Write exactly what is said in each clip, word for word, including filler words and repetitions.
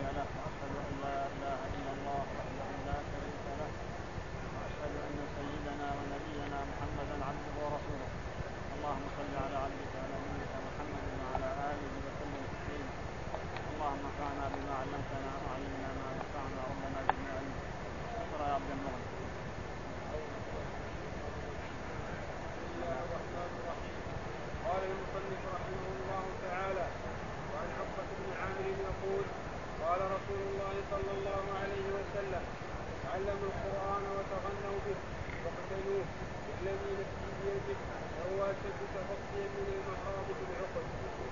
هادي له، وأشهد أن لا إله إلا الله وحده لا شريك له، وأشهد أن سيدنا ونبينا محمدا عبده ورسوله. اللهم صل على عبدك ونبيك محمد وعلى آله وسلم تسليما. اللهم انفعنا بما علمتنا وعلمنا ما ينفعنا ربنا زدنا علما. اقرأ يا عبد المغني. قال المصنف رحمه الله تعالى: وعن عقبة بن عامر يقول: قال رسول الله صلى الله عليه وسلم: تعلموا القرآن وتغنوا به واقتنوه، والذي نفسي بيده لهو أشد تفصيا من المخاض في العقد.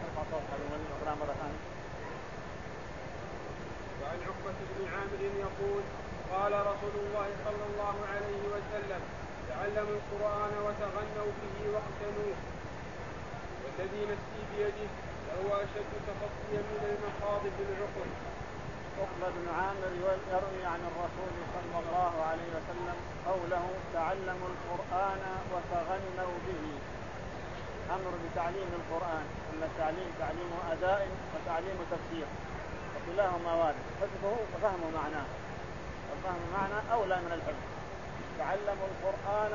وعن عقبة بن عامر يقول: قال رسول الله صلى الله عليه وسلم: تعلموا القرآن وتغنوا به واقتنوه، والذي نفسي بيده لهو أشد تفصيا من المخاض في العقد. عقبة بن عامر يروي عن الرسول صلى الله عليه وسلم قوله: تعلموا القرآن وتغنوا به. أمر بتعليم القرآن، أما التعليم تعليم أداء وتعليم تفسير، وكلاهما وارد، حفظه وفهم معناه، والفهم معناه أولى من الحفظ. تعلموا القرآن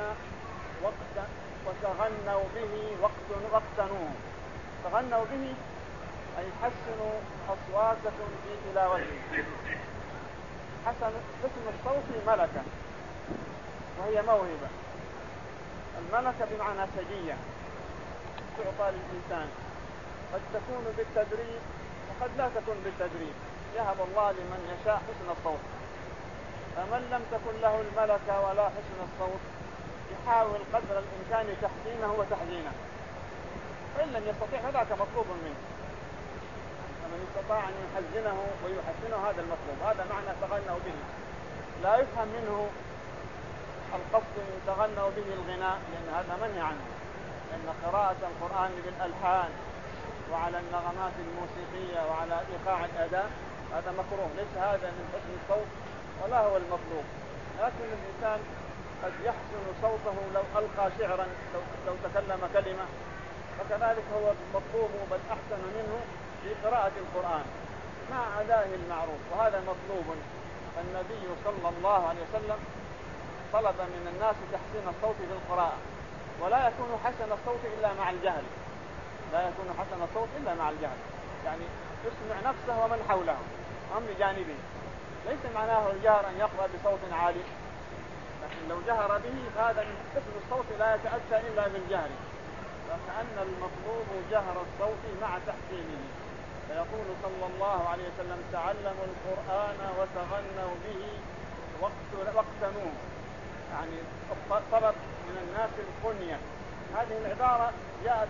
وتغنوا به واقتنوه. تغنوا به أي حسنوا أصواتكم في تلاوته. حسن حسن الصوت ملكة، وهي موهبة. الملكة بمعنى سجية تعطى للإنسان، قد تكون بالتدريب وقد لا تكون بالتدريب. يهب الله لمن يشاء حسن الصوت. فمن لم تكن له الملكة ولا حسن الصوت يحاول قدر الإمكان تحسينه وتحزينه، فإن لم يستطيع فذاك مطلوب منه. فمن استطاع أن يحزنه ويحسنه هذا المطلوب. هذا معنى تغنوا به. لا يفهم منه القصد من تغنوا به الغناء، لأن هذا منهي عنه، لأن قراءة القرآن بالألحان وعلى النغمات الموسيقية وعلى إيقاع الأداء هذا مكروه. ليس هذا من حسن الصوت ولا هو المطلوب. لكن الإنسان قد يحسن صوته لو ألقى شعرا، لو, لو تكلم كلمة، فكذلك هو المطلوب بل أحسن منه في قراءة القرآن مع أدائه المعروف، وهذا مطلوب. النبي صلى الله عليه وسلم طلب من الناس تحسين الصوت في القراءة، ولا يكون حسن الصوت إلا مع الجهل. لا يكون حسن الصوت إلا مع الجهل، يعني يسمع نفسه ومن حوله هم بجانبه. ليس معناه الجهر أن يقرأ بصوت عالي، لكن لو جهر به فهذا من حسن الصوت لا يتأتى إلا بالجهر، فكأن المطلوب جهر الصوت مع تحسينه. فيقول صلى الله عليه وسلم: تعلموا القرآن وتغنوا به واقتنوه، يعني طلب من الناس القنية. هذه العبارة جاءت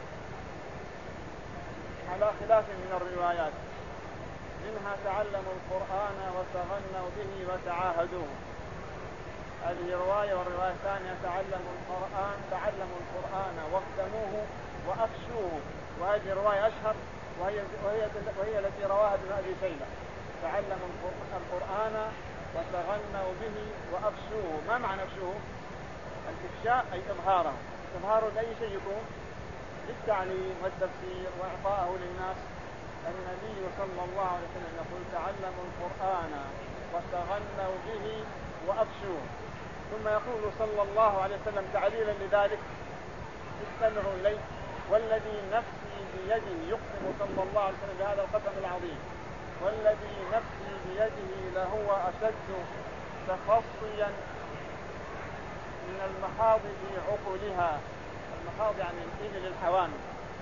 على خلاف من الروايات، منها تعلموا القرآن وتغنوا به وتعاهدوه، هذه رواية. والرواية الثانية تعلموا القرآن تعلموا القرآن واقتنوه وأفشوه، وهذه رواية أشهر، وهي, وهي, وهي التي رواها ابن أبي شيبة: تعلموا القرآن وتغنوا به وأفشوه. ما معنى أفشوه؟ الإفشاء أي إظهاره. إظهاره لأي شيء يكون للتعليم والتفسير وإعطاءه للناس. النبي صلى الله عليه وسلم يقول: تعلموا القرآن وتغنوا به وأفشوه. ثم يقول صلى الله عليه وسلم تعليلا لذلك: استمعوا إليه، والذي نفسي بيده، يقسم صلى الله عليه وسلم بهذا القسم العظيم: والذي نفسي بيده لهو أشد تفصيا من المخاض في عقولها. المخاض يعني الإبل الحوامل،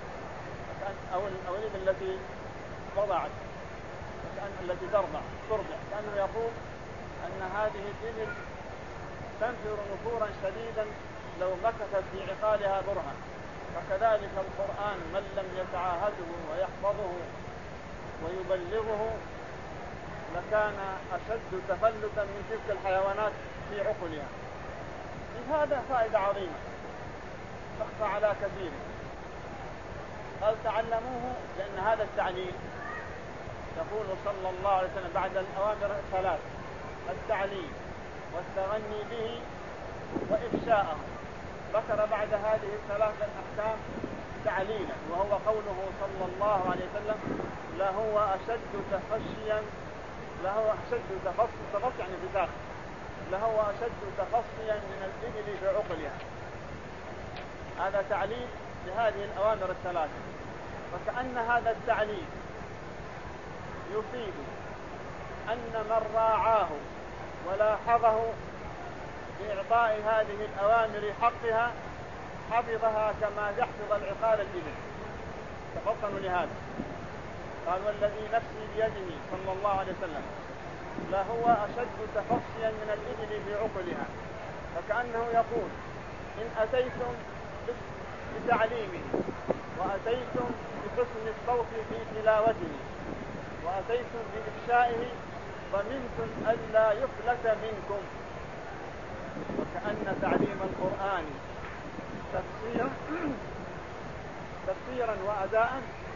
أو الإبل التي وضعت، التي ترضع ترضع. كأنه يقول أن هذه الإبل تنفر نفورا شديدا لو مكثت في عقالها برهة. فكذلك القرآن من لم يتعاهده ويحفظه ويبلغه لكان أشد تفلتا من تلك الحيوانات في عقلها. هذا فائدة عظيمة تخفى على كثير. قال تعلموه لأن هذا التعليم، يقول صلى الله عليه وسلم بعد الأوامر الثلاث: التعليم والتغني به وإفشاءه، ذكر بعد هذه الثلاثة الأحكام تعليلا، وهو قوله صلى الله عليه وسلم: لهو أشد تفشيا لهو أشد تفصي، تفصي يعني بذاك، لهو أشد تفصيا من الإبل في عقلها. هذا تعليل لهذه الأوامر الثلاثة. وكأن هذا التعليل يفيد أن من راعاه ولاحظه بإعطاء هذه الأوامر حقها حفظها كما يحفظ العقال الإبل. تفطنوا لهذا. قال والذي نفسي بيده صلى الله عليه وسلم لهو أشد تفصيا من الإبل في عقلها. فكأنه يقول إن أتيتم بتعليمه وأتيتم بحسن الصوت في تلاوته وأتيتم بإفشائه ضمنتم ألا يفلت منكم. وكأن تعليم القرآن تفسيرا تفسيرا وأداء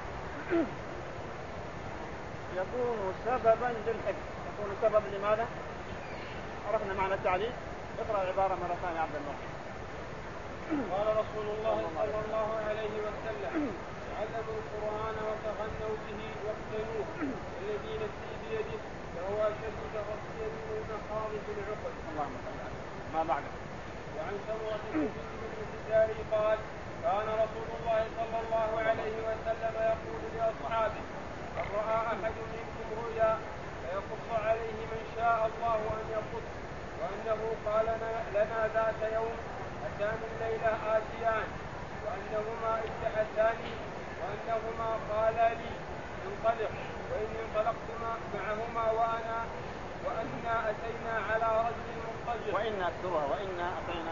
يكون سببا للحفظ. يكون سبب لماذا؟ عرفنا معنى التعليم. اقرأ العبارة مرة ثانية عبد الله. قال رسول الله صلى الله عليه وسلم تعلموا القرآن وتغنوا به واقتنوه الذي نفسي بيده فهو أشد تفصيلا من مخاض العقل. اللهم صل على ما بعده. وعن سمرة بن الحجاري قال كان رسول الله صلى الله عليه وسلم يقول لأصحابه من رأى أحد منكم رؤيا فيقص عليه من شاء الله أن يقص وأنه قال لنا ذات يوم أتاني الليلة آتيان وأنهما ابتعثاني وأنهما قالا لي انطلق وإني انطلقت معهما وأنا وأنا أتينا على رجل مضطجع وإنا أكثرها وإنا أتينا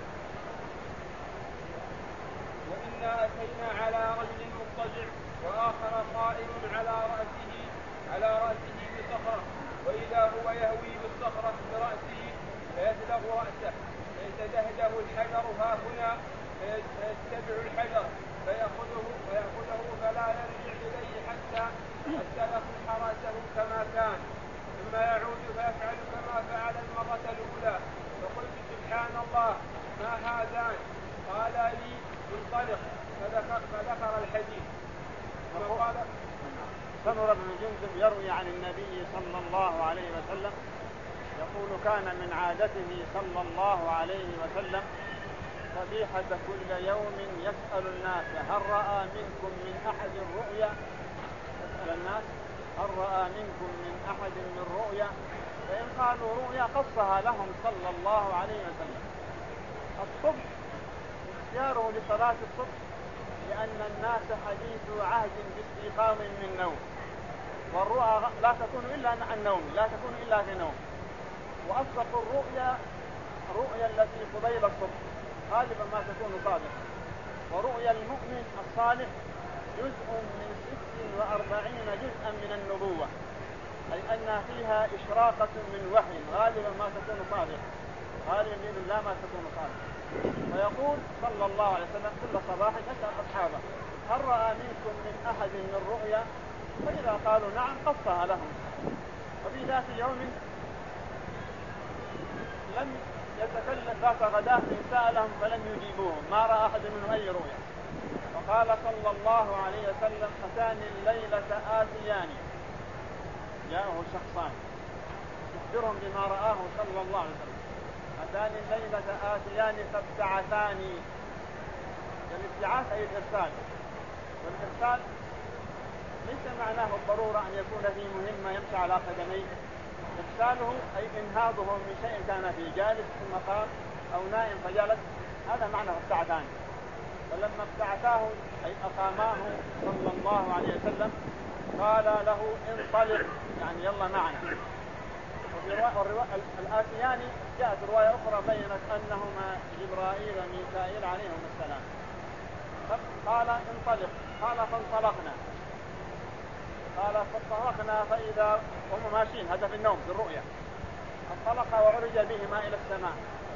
وإنا أتينا على رجل مضطجع وآخر قائم على رأسه على رأسه بصخرة وإذا هو يهوي بالصخرة برأسه فيسلغ رأسه فيتدهده الحجر ها هنا فيتبع الحجر فيأخذه فيأخذه فلا يرجع إليه حتى حتى يصلح رأسه كما كان ثم يعود فيفعل كما فعل المرة الأولى. فقلت سبحان الله ما هذان؟ قال لي انطلق فذكر, فذكر الحديث. وقال سمرة بن جندب يروي عن النبي صلى الله عليه وسلم يقول كان من عادته صلى الله عليه وسلم صبيحة كل يوم يسأل الناس هل رأى منكم من أحد الرؤيا؟ يسأل الناس هل رأى منكم من أحد من رؤيا؟ فإن قالوا رؤيا قصها لهم صلى الله عليه وسلم. الصبح اختياره لصلاة الصبح لأن الناس حديث عهد باستيقاظ من نوم، والرؤى لا تكون إلا عن نوم، لا تكون إلا في نوم. وأصدق الرؤيا رؤيا التي قبيل الصبح غالبا ما تكون صادقة. ورؤيا المؤمن الصالح جزء من ست وأربعين جزءا من النبوة، أي أن فيها إشراقة من وحي غالبا ما تكون صادقة، غالبا بإذن الله ما تكون صادقة. ويقول صلى الله عليه وسلم كل صباح يسأل أصحابه هل رأى منكم من أحد من رؤيا؟ فإذا قالوا نعم قصها لهم. وفي ذات يوم لم يتكلم ذات غداة سألهم فلم يجيبوهم ما رأى أحد منهم أي رؤيا. فقال صلى الله عليه وسلم أتاني الليلة آتيان، جاءه شخصان يخبرهم بما رآه صلى الله عليه وسلم. أتاني الليلة آتيان فابتعثاني. الابتعاث أي الإرسال، والإرسال ليس معناه الضرورة أن يكون في مهمة يمشي على قدميه. إرساله أي إنهاضه من شيء كان في جالس في المقام أو نائم فجلس، هذا معنى ابتعثاني. فلما ابتعثاه أي أقاماه صلى الله عليه وسلم قال له انطلق يعني يلا معنا. الآتيان جاءت رواية أخرى بينت أنهما جبرائيل وميكائيل عليهم السلام. قال انطلق، قال فانطلقنا، قال فانطلقنا فإذا هم ماشيين هدف النوم في الرؤيا انطلق وعرج بهما إلى السماء.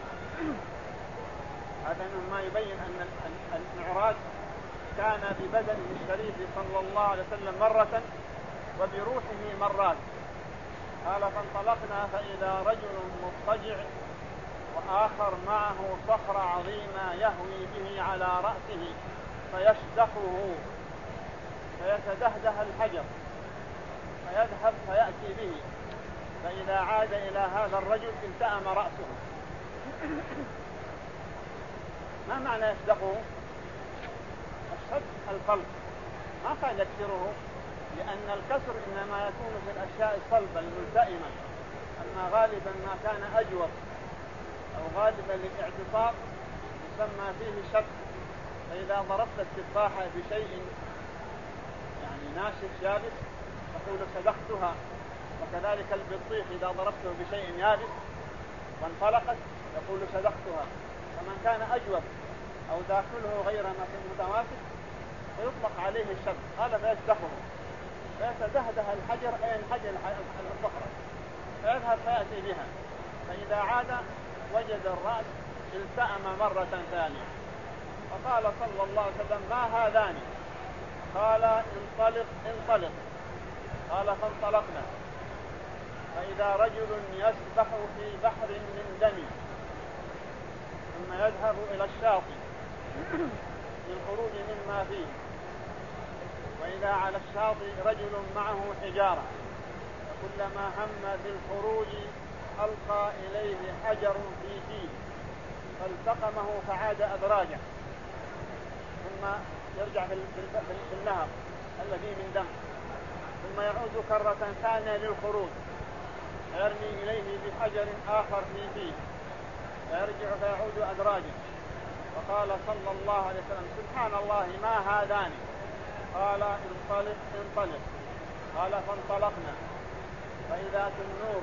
هذا ما يبين أن المعراج كان ببدنه الشريف صلى الله عليه وسلم مرة وبروحه مرات. قال فانطلقنا فإذا رجل مضطجع وآخر معه صخرة عظيمة يهوي به على رأسه فيشدقه فيتدهده الحجر فيذهب فيأتي به فإذا عاد إلى هذا الرجل التأم رأسه. ما معنى يصدقه؟ الشد القلب، ما قال يكسره، لأن الكسر إنما يكون في الأشياء الصلبة الملتئمة، أما غالبا ما كان أجوف أو غالبا للاعتصاب يسمى فيه شد. فإذا ضربت التفاحة بشيء يعني ناشف يابس تقول صدقتها، وكذلك البطيخ إذا ضربته بشيء يابس وانطلقت يقول صدقتها. فمن كان أجوف أو داخله غير متماسك فيطلق عليه الشد. قال فيصدقه فيتدهده الحجر أي الحجر الصخرة فيذهب فيأتي بها، فإذا عاد وجد الرأس التأم مرة ثانية. فقال صلى الله عليه وسلم ما هذان؟ قال انطلق انطلق. قال فانطلقنا، فإذا رجل يسبح في بحر من دم ثم يذهب إلى الشاطئ للخروج مما فيه، وإذا على الشاطئ رجل معه حجارة فكلما هم بالخروج ألقى إليه حجر في فيه فالتقمه فعاد أدراجه، ثم يرجع في النهر الذي من دم، ثم يعود كرة ثانية للخروج يرمي إليه بحجر آخر في فيه فيرجع فيعود أدراجه. فقال صلى الله عليه وسلم سبحان الله ما هذان؟ قال انطلق انطلق. قال فانطلقنا، فإذا تنور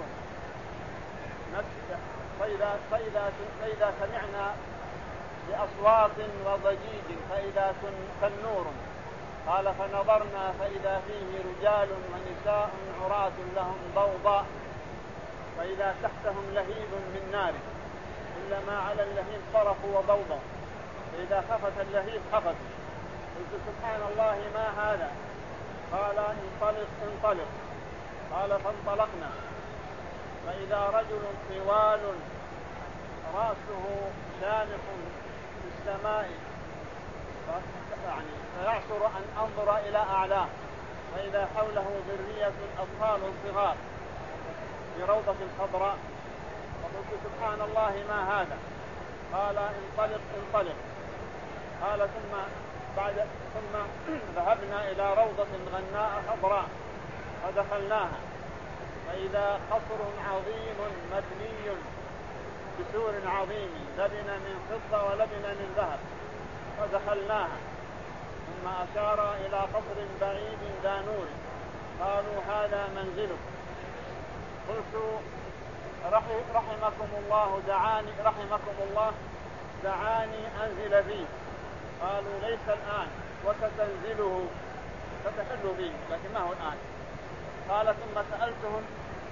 فإذا, فإذا, فإذا سمعنا بأصوات وضجيج فإذا تنور. قال فنظرنا فإذا فيه رجال ونساء عراة لهم ضوضاء، فإذا تحتهم لهيب من نار كلما على اللهيب صرفوا وضوضوا، فإذا خفت اللهيب خفتوا. قلت سبحان الله ما هذا؟ قال انطلق انطلق. قال فانطلقنا، فإذا رجل طوال رأسه شامخ في السماء يعني فيعصر أن أنظر إلى أعلاه، فإذا حوله ذرية أطفال صغار في روضة خضراء. فقلت سبحان الله ما هذا؟ قال انطلق انطلق. قال ثم بعد ثم ذهبنا إلى روضة غناء خضراء فدخلناها، فإذا قصر عظيم مبني بسور عظيم لبن من فضة ولبن من ذهب فدخلناها. ثم أشار إلى قصر بعيد ذا نور قالوا هذا منزلك. قلت رحمكم الله دعاني رحمكم الله دعاني أنزل فيه. قالوا ليس الآن وستنزله ستحل فيه لكن ما هو الآن. قال ثم سألتهم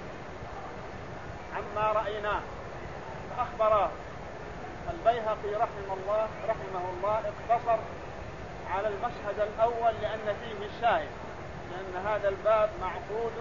عما رأيناه فأخبراه. البيهقي رحمه الله رحمه الله اقتصر على المشهد الأول لأن فيه الشاهد، لأن هذا الباب معقود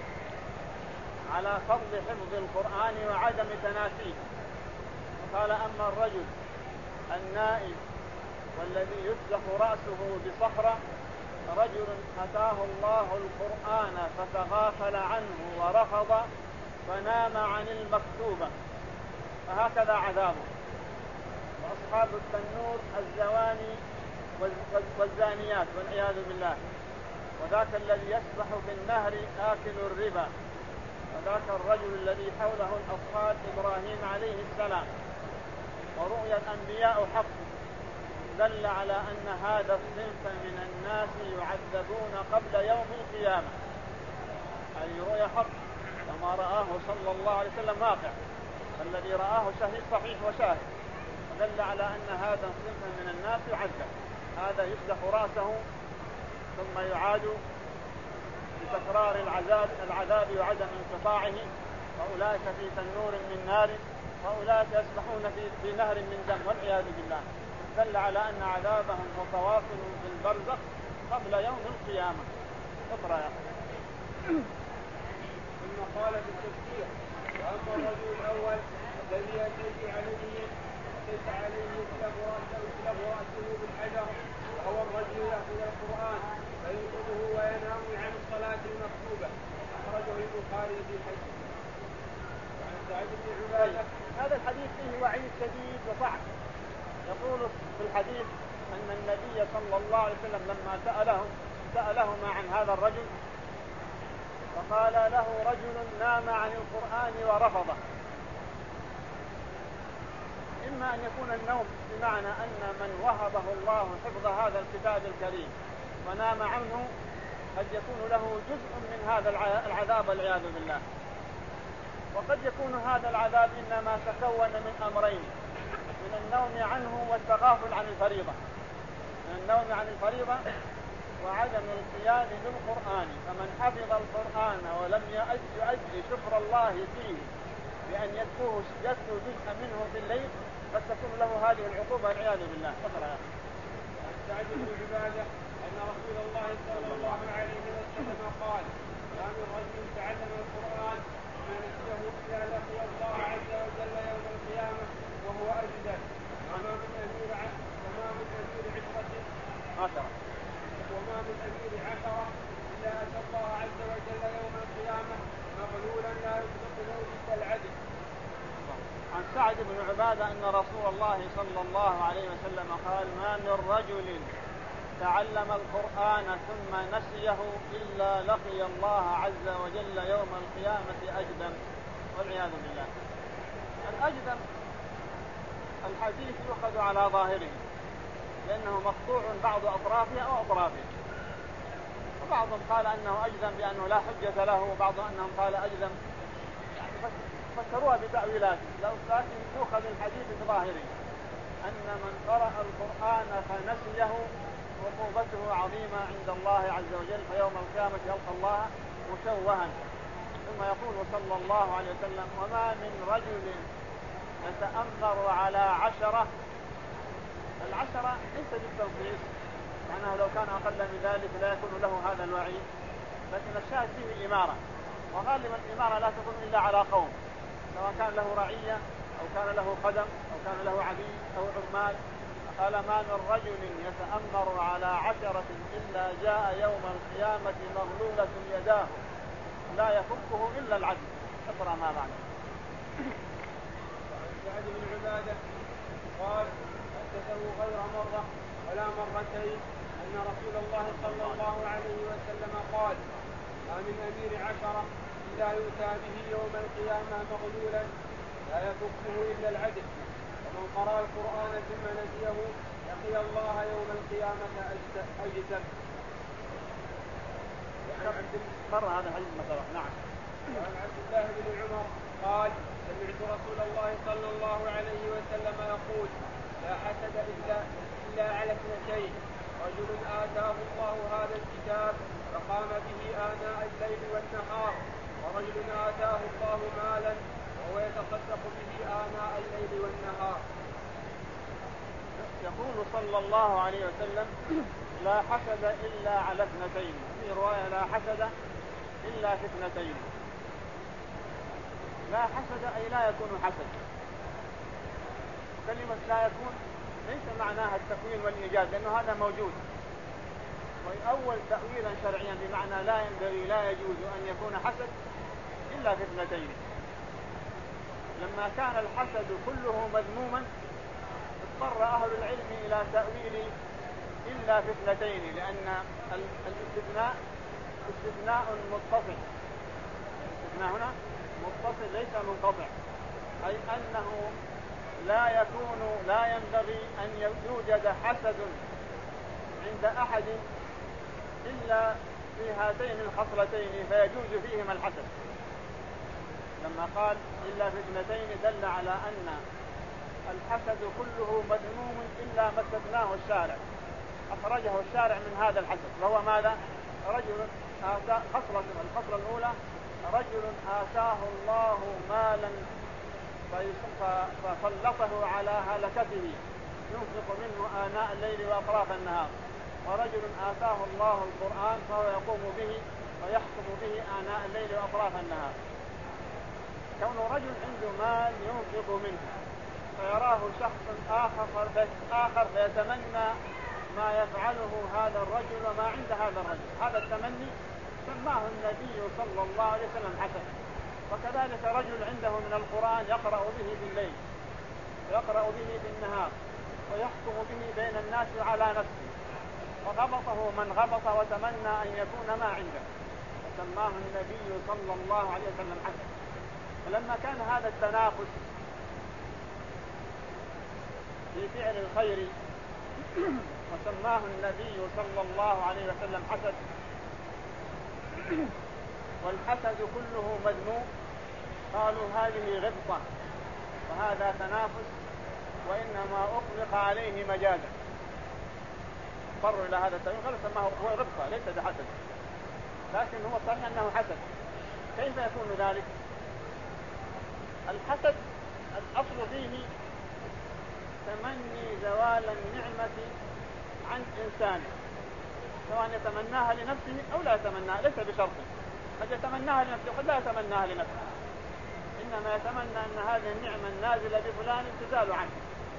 على فضل حفظ القرآن وعدم تناسيه. فقال أما الرجل النائم والذي يسلخ رأسه بصخرة رجل أتاه الله القرآن فتغافل عنه ورفض فنام عن المكتوبة فهكذا عذابه. وأصحاب التنور الزواني والزانيات والعياذ بالله، وذاك الذي يسبح في النهر آكل الربا، وذاك الرجل الذي حوله الأطفال إبراهيم عليه السلام. ورؤيا الأنبياء حق دل على أن هذا الصنف من الناس يعذبون قبل يوم القيامة، أي رؤيا حق كما رآه صلى الله عليه وسلم واقع، الذي رآه شهيد صحيح وشاهد، ودل على أن هذا الصنف من الناس يعذب. هذا يسلخ رأسه ثم يعاد بتكرار العذاب العذاب وعدم انقطاعه، وأولئك في تنور من نار، وأولئك يسبحون في, في نهر من دم والعياذ بالله. دل على أن عذابهم متواصل في البرزخ قبل يوم القيامة. اقرأ يا أخي. ثم قال في التفسير وأما الرجل الأول الذي أتيت عليه أتيت عليه يسلب رأسه بالحجر وهو الرجل يأخذ القرآن فينقضه وينام عن الصلاة المكتوبة، أخرجه البخاري في حديث. هذا الحديث فيه وعيد شديد وصعب. يقول في الحديث أن النبي صلى الله عليه وسلم لما سأله سألهما عن هذا الرجل فقال له رجل نام عن القرآن ورفضه. إما أن يكون النوم بمعنى أن من وهبه الله حفظ هذا الكتاب الكريم ونام عنه قد يكون له جزء من هذا العذاب والعياذ بالله. وقد يكون هذا العذاب إنما تكون من أمرين: من النوم عنه والتغافل عن الفريضة، من النوم عن الفريضة وعدم القيام بالقرآن. فمن حفظ القرآن ولم يؤدي شكر الله فيه بأن يتلوه يتلو جزءا منه في الليل قد تكون له هذه العقوبة والعياذ بالله. سعد بن عبادة أن رسول الله صلى الله عليه وسلم قال: ما من رجل تعلم القرآن ما نسيه إلا لقي الله عز وجل يوم القيامة وهو أجدل. وما من أمير وما من أمير عشرة عشرة وما من أمير عشرة إلا أتى الله عز وجل يوم القيامة مغلولا لا يطلقه إلا العدل. عن سعد بن عبادة أن رسول الله صلى الله عليه وسلم قال: ما من رجل تعلم القرآن ثم نسيه إلا لقي الله عز وجل يوم القيامة أجدم، والعياذ بالله. الأجدم الحديث يؤخذ على ظاهره لأنه مقطوع بعض أطرافه أو أطرافه، وبعضهم قال أنه أجدم بأنه لا حجة له، وبعضهم أنهم قال أجدم، يعني فسروها بتأويلات، لكن يؤخذ الحديث بظاهره أن من قرأ القرآن فنسيه عقوبته عظيمة عند الله عز وجل، فيوم القيامة يلقى الله مشوها. ثم يقول صلى الله عليه وسلم: وما من رجل يتأمر على عشرة. العشرة ليس بالتنقيص، معناه لو كان أقل من ذلك لا يكون له هذا الوعيد، لكن الشاهد فيه الإمارة، وغالبا الإمارة لا تكون إلا على قوم، سواء كان له رعية أو كان له خدم أو كان له عبيد أو عمال. قال: ما من رجل يتأمر على عشرة إلا جاء يوم القيامة مغلولة يداه لا يفكه إلا العدل. اقرأ ما بعد. وعن سعد بن عبادة قال: حدثه غير مرة ولا مرتين أن رسول الله صلى الله عليه وسلم قال: ما من أمير عشرة إلا يؤتى به يوم القيامة مغلولا لا يفكه إلا العدل. ومن قرأ القرآن ثم نسيه لقي الله يوم القيامة أجدل. مر هذا الحديث مثلا. نعم. وعن عبد الله بن عمر قال: سمعت رسول الله صلى الله عليه وسلم يقول: لا حسد إلا إلا على اثنتين: رجل آتاه الله هذا الكتاب فقام به آناء الليل والنهار، ورجل آتاه الله مالا وهو يتصدق به آناء الليل والنهار. يقول صلى الله عليه وسلم: لا حسد إلا على اثنتين. في رواية: لا حسد إلا في اثنتين. لا حسد أي لا يكون حسد. كلمة لا يكون ليس معناها التكوين والإيجاد، لأنه هذا موجود، وأول تأويلا شرعيا بمعنى لا ينبغي لا يجوز أن يكون حسد إلا في اثنتين. لما كان الحسد كله مذموما اضطر أهل العلم إلى تأويل إلا في اثنتين، لأن الاستثناء استثناء متصل. الاستثناء هنا متصل ليس منقطع، أي أنه لا يكون لا ينبغي أن يوجد حسد عند أحد إلا في هاتين الخصلتين فيجوز فيهما الحسد. لما قال إلا في اثنتين دل على أن الحسد كله مذموم إلا ما استثناه الشارع، أخرجه الشارع من هذا الحسد، وهو ماذا؟ رجل آتاه خصلة. الخصلة الأولى: رجل آتاه الله مالا فسلطه على هلكته ينفق منه آناء الليل وأطراف النهار، ورجل آتاه الله القرآن فهو يقوم به ويحكم به آناء الليل وأطراف النهار. كون رجل عنده مال ينفق منه فيراه شخص آخر آخر فيتمنى ما يفعله هذا الرجل وما عند هذا الرجل، هذا التمني سماه النبي صلى الله عليه وسلم حسد. وكذلك وكذلك رجل عنده من القرآن يقرأ به بالليل ويقرأ به بالنهار ويحكم به بين الناس على نفسه، فغبطه من غبط وتمنى أن يكون ما عنده، فسماه النبي صلى الله عليه وسلم حسد. فلما كان هذا التنافس في فعل الخير وسماه النبي صلى الله عليه وسلم حسد، والحسد كله مذموم، قالوا هذه غبطة وهذا تنافس وإنما أطلق عليه مجازا. اضطروا إلى هذا التأويل قالوا سماه هو غبطة ليس بحسد، لكن هو صحيح أنه حسد. كيف يكون ذلك؟ الحسد الأصل فيه تمني زوال النعمة عن إنسان، سواء يتمناها لنفسه أو لا يتمناها، ليس بشرط، قد يتمناها لنفسه وقد لا يتمناها لنفسه، إنما يتمنى أن هذه النعمة النازلة بفلان تزال عنه.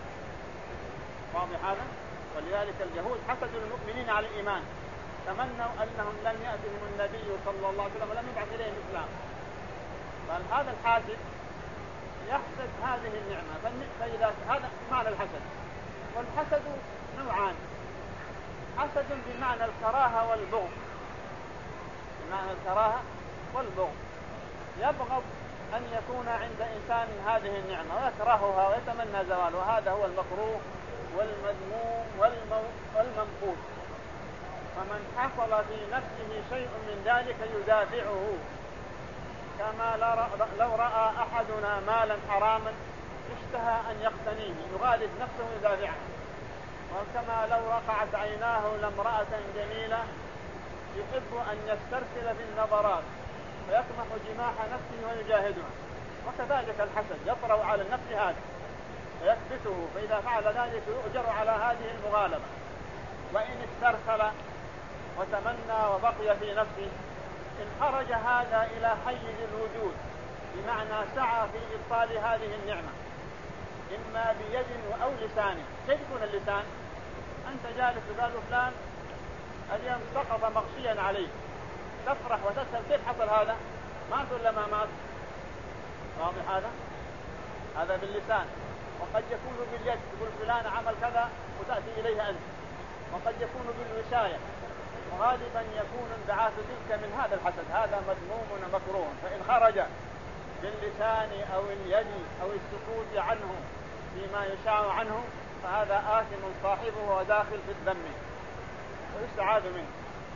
واضح هذا؟ ولذلك اليهود حسدوا المؤمنين على الإيمان، تمنوا أنهم لم يأتهم النبي صلى الله عليه وسلم ولم يبعث إليهم الإسلام، فهذا الحاسد يحسد هذه النعمة. فإذا هذا معنى الحسد. والحسد نوعان، حسد بمعنى الكراهة والبغض، بمعنى الكراهة والبغض، يبغض أن يكون عند إنسان هذه النعمة ويكرهها ويتمنى زوالها، وهذا هو المكروه والمذموم والمنقوص. فمن حصل في نفسه شيء من ذلك يدافعه، كما لو رأى أحدنا مالا حراما اشتهى أن يقتنيه يغالب نفسه يدافعه، وكما لو رقعت عيناه لامرأة جميلة يحب أن يسترسل بالنظرات فيطمح جماح نفسه ويجاهدها. وكذلك الحسد يطرأ على النفس هذا ويكبته، فإذا فعل ذلك يؤجر على هذه المغالبة. وإن استرسل وتمنى وبقي في نفسه إن خرج هذا إلى حيز الوجود، بمعنى سعى في إبطال هذه النعمة إما بيد أو لسان. كيف يكون اللسان؟ أنت جالس وقالوا فلان اليوم سقط مغشيا عليه، تفرح وتسأل كيف حصل هذا؟ مات ولا ما مات؟ واضح هذا؟ هذا باللسان. وقد يكون باليد، تقول فلان عمل كذا وتأتي إليه أنت. وقد يكون بالوشاية، وغالبا يكون انبعاث تلك من هذا الحسد، هذا مذموم ومكروه. فإن خرج باللسان أو اليد أو السكوت عنه فيما يشاع عنه فهذا آثم صاحبه وداخل في الذم ويستعاذ منه.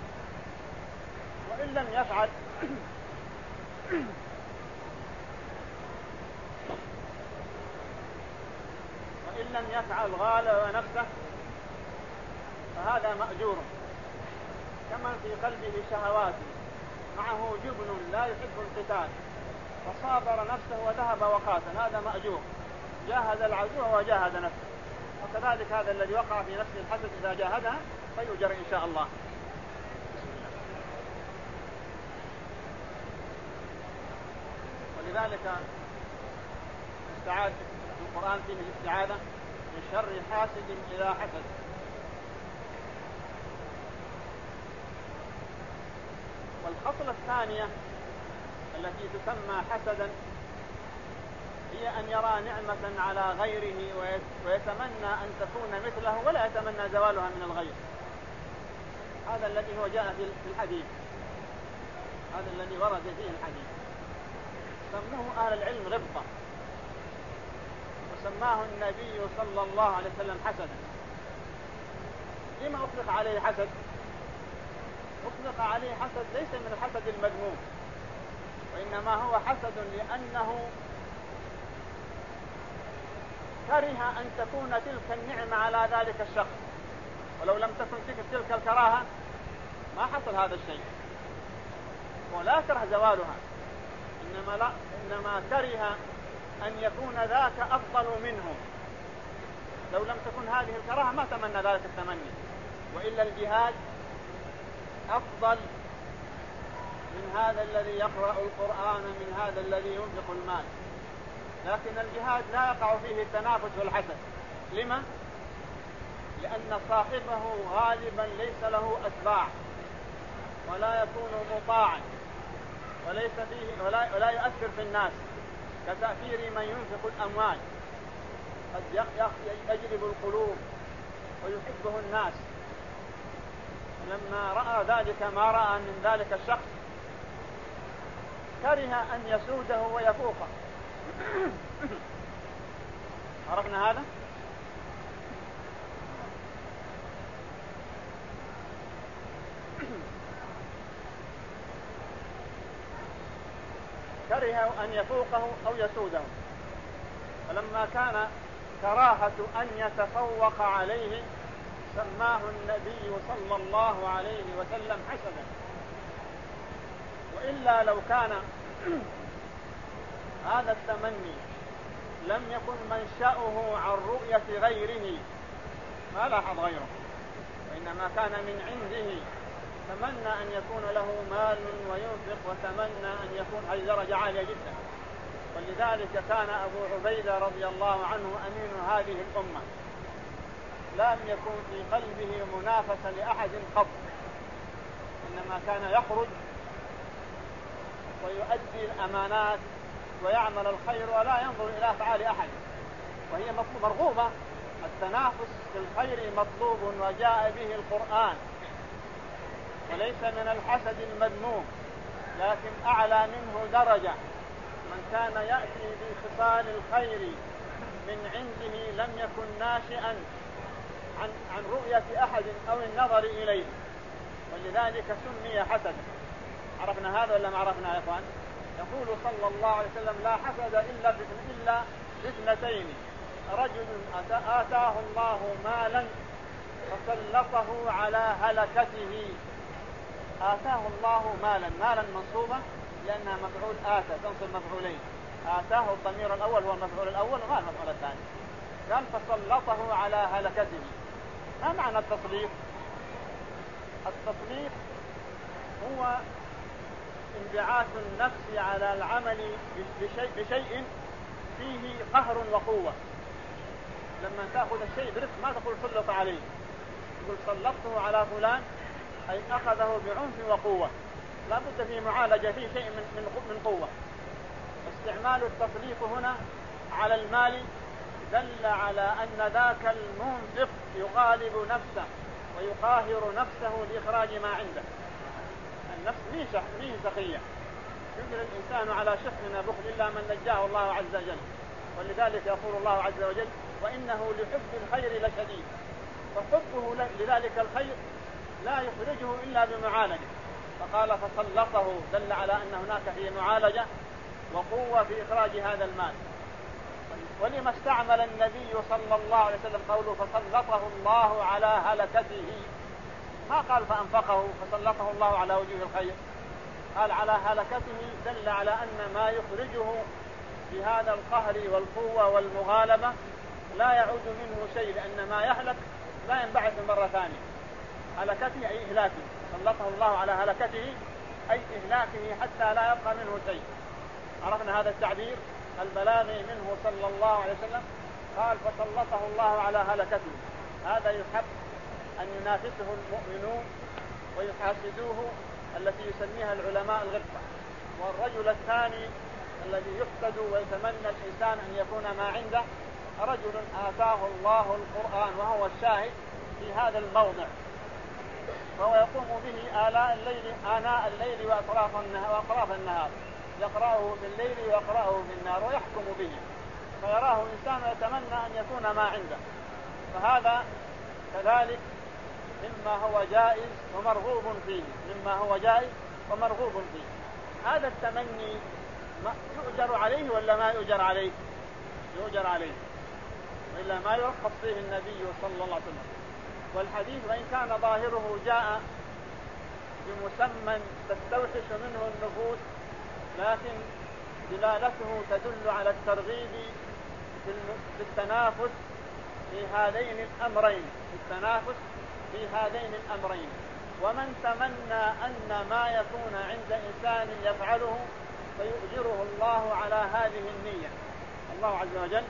وإن لم يفعل وإن لم يفعل غالب نفسه فهذا مأجور، كمن في قلبه شهوات معه جبن لا يحب القتال فصابر نفسه وذهب وقاتل، هذا مأجور، جاهد العدو وجاهد نفسه. وكذلك هذا الذي وقع في نفسه الحسد إذا جاهدها فيؤجر إن شاء الله. ولذلك استعاذ القرآن فيه الاستعاذة من شر حاسد إذا حسد. والخصلة الثانية التي تسمى حسدا هي أن يرى نعمة على غيره ويتمنى أن تكون مثله ولا يتمنى زوالها من الغير. هذا الذي هو جاء في الحديث، هذا الذي ورد فيه الحديث، سموه أهل العلم غبطة، وسماه النبي صلى الله عليه وسلم حسدا. لما أطلق عليه حسد؟ أطلق عليه حسد ليس من الحسد المذموم، وإنما هو حسد لأنه كره أن تكون تلك النعمة على ذلك الشخص، ولو لم تكن تلك الكراهة ما حصل هذا الشيء. ولا كره زوالها، إنما, لا إنما كره أن يكون ذاك أفضل منه. لو لم تكن هذه الكراهة ما تمنى ذلك التمني. وإلا الجهاد أفضل من هذا الذي يقرأ القرآن، من هذا الذي ينفق المال. لكن الجهاد لا يقع فيه التنافس والحسد. لما؟ لأن صاحبه غالبا ليس له أتباع ولا يكون مطاعا، وليس فيه ولا, ولا يؤثر في الناس كتأثير من ينفق الأموال، قد يجلب القلوب ويحبه الناس. لما رأى ذلك ما رأى من ذلك الشخص كره أن يسوده ويفوقه. عرفنا هذا؟ كره أن يفوقه أو يسوده، فلما كان كراهة أن يتفوق عليه سماه النبي صلى الله عليه وسلم حسدا. وإلا لو كان هذا التمني لم يكن منشأه عن رؤية غيره ما لاحظ غيره، وإنما كان من عنده، تمنى أن يكون له مال وينفق، وتمنى أن يكون هذه درجة عالية جدا. ولذلك كان أبو عبيدة رضي الله عنه أمين هذه الأمة، لم يكن في قلبه منافسة لأحد قط، إنما كان يخرج ويؤدي الأمانات ويعمل الخير ولا ينظر إلى أفعال أحد، وهي مرغوبة. التنافس في الخير مطلوب وجاء به القرآن، وليس من الحسد المذموم، لكن أعلى منه درجة من كان يأتي بخصال الخير من عنده لم يكن ناشئا عن, عن رؤية أحد أو النظر إليه، ولذلك سمي حسدا. عرفنا هذا ولا ما عرفنا يا إخوان؟ يقول صلى الله عليه وسلم: لا حسد إلا إلا باثنتين، رجل آتاه الله مالا فسلطه على هلكته. آتاه الله مالا، مالا منصوبة لأنها مفعول آتى، تنصب مفعولين. آتاه الضمير الأول هو المفعول الأول وما المفعول الثاني. قال فسلطه على هلكته. ما معنى التسليط؟ التسليط هو انبعاث النفس على العمل بشيء, بشيء فيه قهر وقوة. لما تأخذ الشيء برفق ما تقول سلط عليه، تقول سلطته على فلان، أي أخذه بعنف وقوة. لا بد في معالجة فيه شيء من, من, من قوة. استعمال التسليط هنا على المال دل على أن ذاك المنفق يغالب نفسه ويقاهر نفسه لإخراج ما عنده. النفس ميه سخية، يجري الإنسان على شحن بخل إلا من نجاه الله عز وجل. ولذلك يقول الله عز وجل: وإنه لحب الخير لشديد. فحبه لذلك الخير لا يخرجه إلا بمعالجة. فقال فسلطه، دل على أن هناك فيه معالجة وقوة في إخراج هذا المال. ولما استعمل النبي صلى الله عليه وسلم قوله فسلطه الله على هلكته؟ ما قال فأنفقه فسلطه الله على وجوه الخير، قال على هلكته، دل على أن ما يخرجه بهذا القهر والقوة والمغالبة لا يعود منه شيء، لأن ما يهلك لا ينبعث مرة ثانية. هلكته أي إهلاكه، سلطه الله على هلكته أي إهلاكه حتى لا يبقى منه شيء. عرفنا هذا التعبير البلاغي منه صلى الله عليه وسلم. قال فسلطه الله على هلكته. هذا يحب أن ينافسه المؤمنون ويحاسدوه، التي يسميها العلماء الغبطة. والرجل الثاني الذي يحسد ويتمنى الإنسان أن يكون ما عنده رجل آتاه الله القرآن وهو الشاهد في هذا الموضع، فهو يقوم به آلاء الليل آناء الليل وأطراف النهار, وأطراف النهار يقرأه بالليل ويقرأه بالنهار ويحكم به، فيراه إنسان ويتمنى أن يكون ما عنده. فهذا كذلك مما هو جائز ومرغوب فيه، مما هو جائز ومرغوب فيه. هذا التمني يؤجر عليه ولا ما يؤجر عليه؟ يؤجر عليه، وإلا ما يرخص فيه النبي صلى الله عليه وسلم. والحديث وإن كان ظاهره جاء بمسمى تستوحش منه النفوس، لكن دلالته تدل على الترغيب في التنافس في هذين الأمرين، في التنافس في هذين الأمرين. ومن تمنى أن ما يكون عند إنسان يفعله فيؤجره الله على هذه النية، الله عز وجل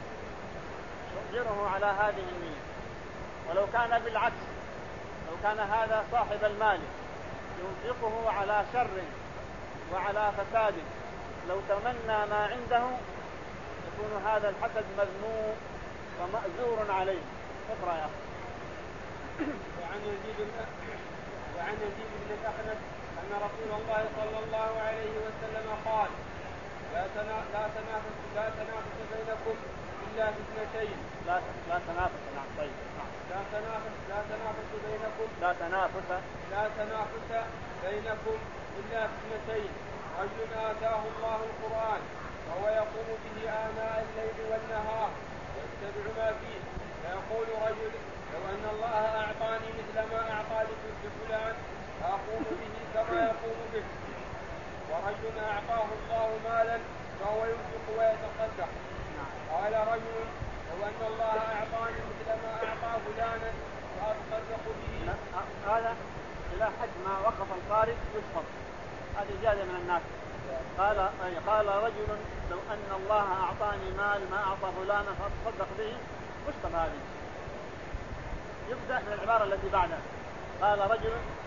يؤجره على هذه النية. ولو كان بالعكس، لو كان هذا صاحب المال ينفقه على شر وعلى فساده، لو تمنى ما عنده يكون هذا الحسد مذموم ومأزور عليه. اقرأ يا أخي. وعن يزيد بن وعن يزيد بن الأخنس أن رسول الله صلى الله عليه وسلم قال: لا لا تنافس لا تنافس بينكم إلا في اثنتين. لا لا تنافس. نعم طيب. لا تنافس لا تنافس بينكم لا تنافس لا تنافس بينكم إلا في اثنتين: رجل آتاه الله القرآن وهو يقوم به آناء الليل والنهار ويتبع ما فيه، فيقول رجل: لو أن الله أعطاني مثل ما أعطى لفلان أقوم به كما يقوم به. ورجل أعطاه الله مالا فهو ينفق ويتصدق، قال رجل: لو أن الله أعطاني مثل ما أعطى فلانا فأتصدق به. هذا إلى حد ما وقف القارئ يسقط، هذه زيادة من الناس. قال أي قال رجل: لو أن الله أعطاني مال ما أعطى فلانا فأتصدق به. مشطب هذه، يبدأ من العبارة التي بعدها. قال رجل